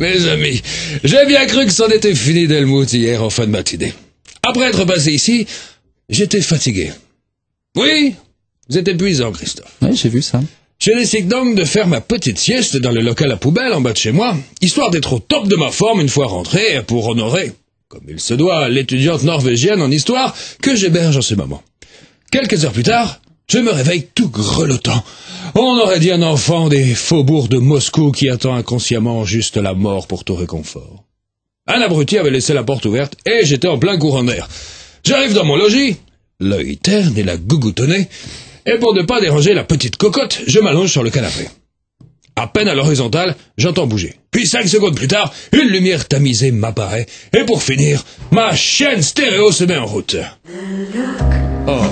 Mes amis, j'ai bien cru que c'en était fini d'Helmut hier en fin de matinée. Après être passé ici, j'étais fatigué. Oui, vous êtes épuisant, Christophe. Oui, j'ai vu ça. Je décide donc de faire ma petite sieste dans le local à poubelle en bas de chez moi, histoire d'être au top de ma forme une fois rentré pour honorer, comme il se doit, l'étudiante norvégienne en histoire que j'héberge en ce moment. Quelques heures plus tard, je me réveille tout grelottant. On aurait dit un enfant des faubourgs de Moscou qui attend inconsciemment juste la mort pour tout réconfort. Un abruti avait laissé la porte ouverte et j'étais en plein courant d'air. J'arrive dans mon logis, l'œil terne et la gougoutonnée, et pour ne pas déranger la petite cocotte, je m'allonge sur le canapé. À peine à l'horizontale, j'entends bouger. Puis 5 secondes plus tard, une lumière tamisée m'apparaît, et pour finir, ma chaîne stéréo se met en route. Oh,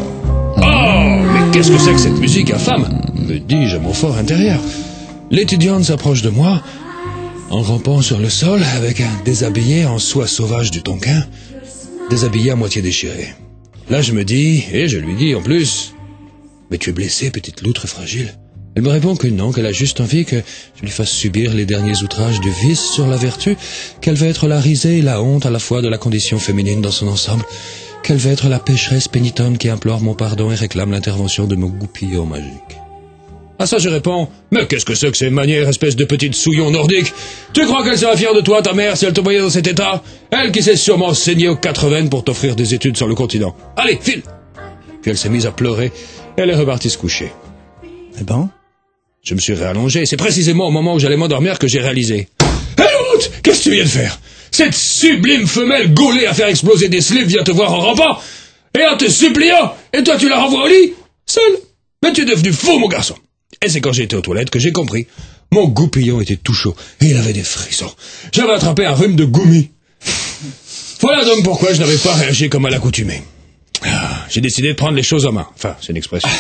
mais qu'est-ce que c'est que cette musique infâme, me dis-je à mon fort intérieur. L'étudiante s'approche de moi, en rampant sur le sol avec un déshabillé en soie sauvage du Tonkin, déshabillé à moitié déchiré. Là je me dis, et je lui dis en plus, « Mais tu es blessée, petite loutre fragile ?» Elle me répond que non, qu'elle a juste envie que je lui fasse subir les derniers outrages du vice sur la vertu, qu'elle veut être la risée et la honte à la fois de la condition féminine dans son ensemble, qu'elle veut être la pécheresse pénitente qui implore mon pardon et réclame l'intervention de mon goupillon magique. À ça je réponds, « Mais qu'est-ce que c'est que ces manières, espèce de petite souillon nordique? Tu crois qu'elle serait fière de toi, ta mère, si elle te voyait dans cet état? Elle qui s'est sûrement saignée aux 80 pour t'offrir des études sur le continent. Allez, file !» Puis elle s'est mise à pleurer, et elle est repartie se coucher. Eh ben? Je me suis réallongé, c'est précisément au moment où j'allais m'endormir que j'ai réalisé. « Helmut, qu'est-ce que tu viens de faire? Cette sublime femelle gaulée à faire exploser des slips vient te voir en rampant, et en te suppliant, et toi tu la renvoies au lit? Seul? Mais tu es devenu fou, mon garçon! Et c'est quand j'ai été aux toilettes que j'ai compris. Mon goupillon était tout chaud, et il avait des frissons. J'avais attrapé un rhume de goumi. Voilà donc pourquoi je n'avais pas réagi comme à l'accoutumée. J'ai décidé de prendre les choses en main. Enfin, c'est une expression.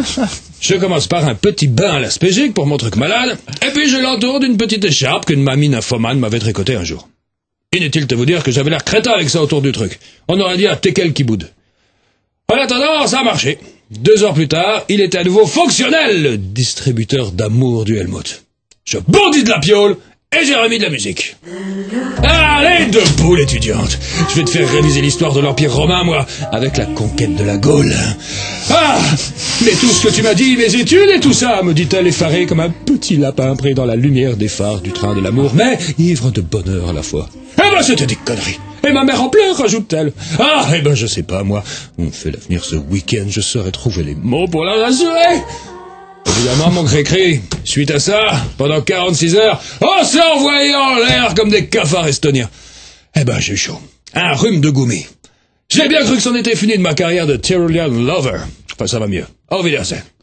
Je commence par un petit bain à l'aspégique pour mon truc malade, et puis je l'entoure d'une petite écharpe qu'une mamie nymphomane m'avait tricotée un jour. Inutile de vous dire que j'avais l'air crétin avec ça autour du truc. On aurait dit un teckel qui boude. En attendant, ça a marché. 2 heures plus tard, il était à nouveau fonctionnel, le distributeur d'amour du Helmut. Je bondis de la piole et j'ai remis de la musique. Allez, debout, l'étudiante. Je vais te faire réviser l'histoire de l'Empire romain, moi, avec la conquête de la Gaule. Ah, mais tout ce que tu m'as dit, mes études et tout ça, me dit-elle effarée comme un petit lapin pris dans la lumière des phares du train de l'amour, mais ivre de bonheur à la fois. Eh ben, c'était des conneries. Et ma mère en pleure, rajoute-t-elle. Ah, eh ben, je sais pas, moi. On fait l'avenir ce week-end, je saurais trouver les mots pour la rassurer. Évidemment, mon cré-cré, suite à ça, pendant 46 heures, on s'est envoyé en l'air comme des cafards estoniens. Eh ben, j'ai eu chaud. Un rhume de goumi. J'ai bien cru que c'en était fini de ma carrière de Tyrolean Lover. Enfin, ça va mieux. Au Wiedersehen.